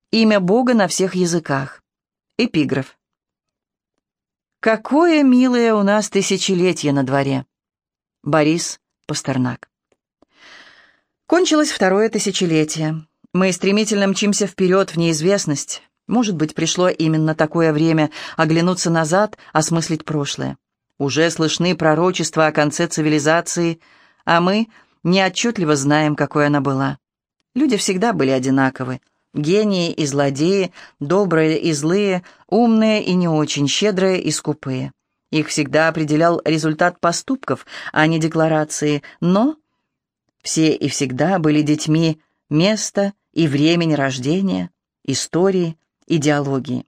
Имя Бога на всех языках. Эпиграф. Какое милое у нас тысячелетие на дворе. Борис Пастернак. Кончилось второе тысячелетие. Мы стремительно мчимся вперед в неизвестность. Может быть, пришло именно такое время оглянуться назад, осмыслить прошлое. Уже слышны пророчества о конце цивилизации, а мы неотчетливо знаем, какой она была. Люди всегда были одинаковы. Гении и злодеи, добрые и злые, умные и не очень, щедрые и скупые. Их всегда определял результат поступков, а не декларации, но все и всегда были детьми места и времени рождения, истории, идеологии.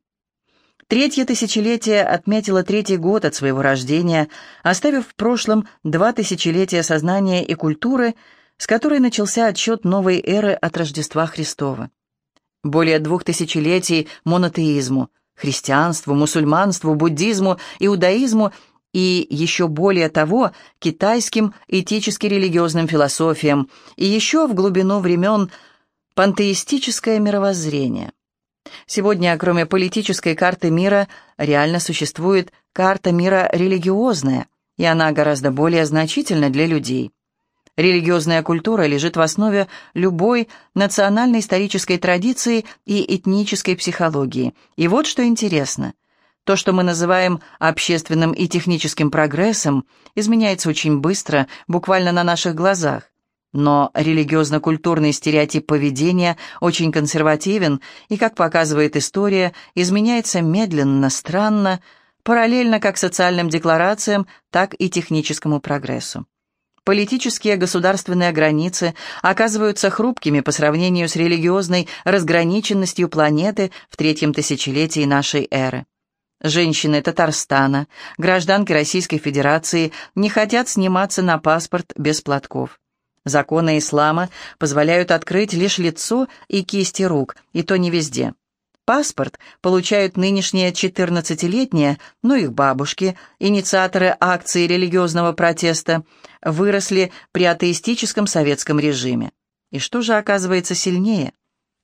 Третье тысячелетие отметило 3-й год от своего рождения, оставив в прошлом 2 тысячелетия сознания и культуры, с которой начался отсчет новой эры от Рождества Христова. Более 2 тысячелетий монотеизму, христианству, мусульманству, буддизму, иудаизму и еще более того китайским этически-религиозным философиям и еще в глубину времен пантеистическое мировоззрение. Сегодня, кроме политической карты мира, реально существует карта мира религиозная, и она гораздо более значительна для людей. Религиозная культура лежит в основе любой национально-исторической традиции и этнической психологии. И вот что интересно. То, что мы называем общественным и техническим прогрессом, изменяется очень быстро, буквально на наших глазах. Но религиозно-культурный стереотип поведения очень консервативен и, как показывает история, изменяется медленно, странно, параллельно как социальным декларациям, так и техническому прогрессу. Политические государственные границы оказываются хрупкими по сравнению с религиозной разграниченностью планеты в 3-м тысячелетии нашей эры. Женщины Татарстана, гражданки Российской Федерации не хотят сниматься на паспорт без платков. Законы ислама позволяют открыть лишь лицо и кисти рук, и то не везде. Паспорт получают нынешние 14-летние, но их бабушки, инициаторы акции религиозного протеста, выросли при атеистическом советском режиме. И что же оказывается сильнее?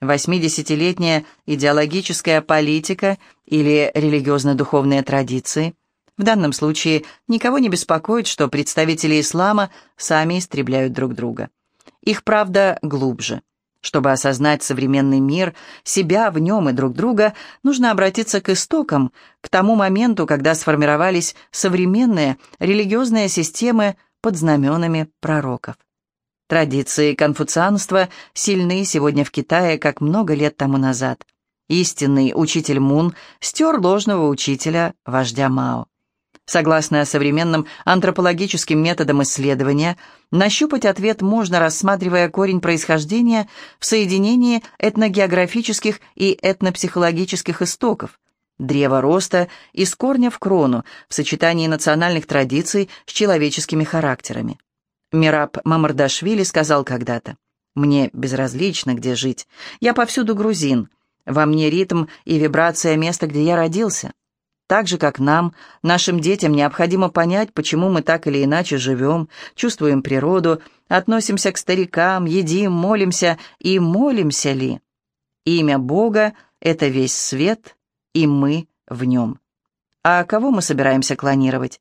80-летняя идеологическая политика или религиозно-духовные традиции? В данном случае никого не беспокоит, что представители ислама сами истребляют друг друга. Их правда глубже. Чтобы осознать современный мир, себя в нем и друг друга, нужно обратиться к истокам, к тому моменту, когда сформировались современные религиозные системы под знаменами пророков. Традиции конфуцианства сильны сегодня в Китае, как много лет тому назад. Истинный учитель Мун стер ложного учителя, вождя Мао. Согласно современным антропологическим методам исследования, нащупать ответ можно, рассматривая корень происхождения в соединении этногеографических и этнопсихологических истоков, древо роста из корня в крону в сочетании национальных традиций с человеческими характерами. Мераб Мамардашвили сказал когда-то: «Мне безразлично, где жить. Я повсюду грузин. Во мне ритм и вибрация места, где я родился». Так же, как нам, нашим детям необходимо понять, почему мы так или иначе живем, чувствуем природу, относимся к старикам, едим, молимся и молимся ли. Имя Бога — это весь свет, и мы в нем. А кого мы собираемся клонировать?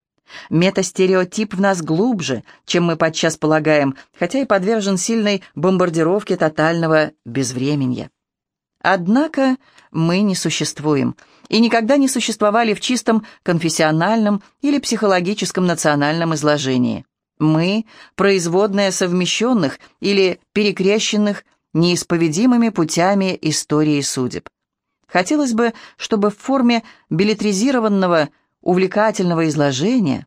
Метастереотип в нас глубже, чем мы подчас полагаем, хотя и подвержен сильной бомбардировке тотального безвременья. Однако мы не существуем и никогда не существовали в чистом конфессиональном или психологическом национальном изложении. Мы – производные совмещенных или перекрещенных неисповедимыми путями истории судеб. Хотелось бы, чтобы в форме беллетризированного увлекательного изложения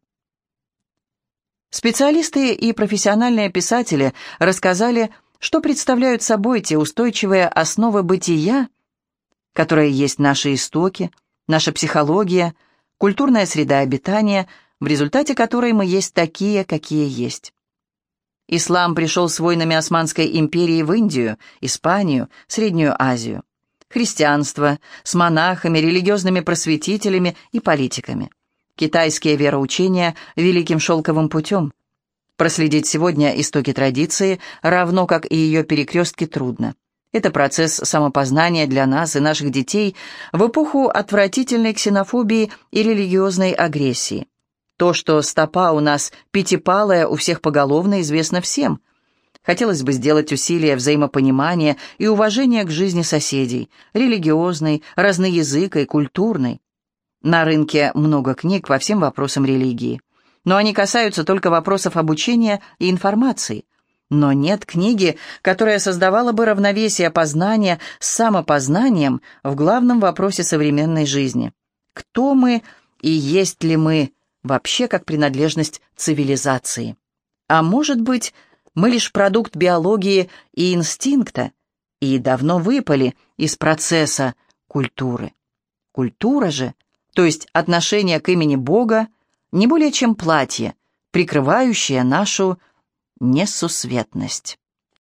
специалисты и профессиональные писатели рассказали, что представляют собой те устойчивые основы бытия, которые есть наши истоки, наша психология, культурная среда обитания, в результате которой мы есть такие, какие есть. Ислам пришел с войнами Османской империи в Индию, Испанию, Среднюю Азию. Христианство с монахами, религиозными просветителями и политиками. Китайские вероучения великим шелковым путем. Проследить сегодня истоки традиции, равно как и ее перекрестки, трудно. Это процесс самопознания для нас и наших детей в эпоху отвратительной ксенофобии и религиозной агрессии. То, что стопа у нас пятипалая, у всех поголовно, известно всем. Хотелось бы сделать усилия взаимопонимания и уважения к жизни соседей, религиозной, разноязыкой, культурной. На рынке много книг по всем вопросам религии, но они касаются только вопросов обучения и информации. Но нет книги, которая создавала бы равновесие познания с самопознанием в главном вопросе современной жизни. Кто мы и есть ли мы вообще как принадлежность цивилизации? А может быть, мы лишь продукт биологии и инстинкта и давно выпали из процесса культуры. Культура же, то есть отношение к имени Бога, не более чем платье, прикрывающее нашу несусветность.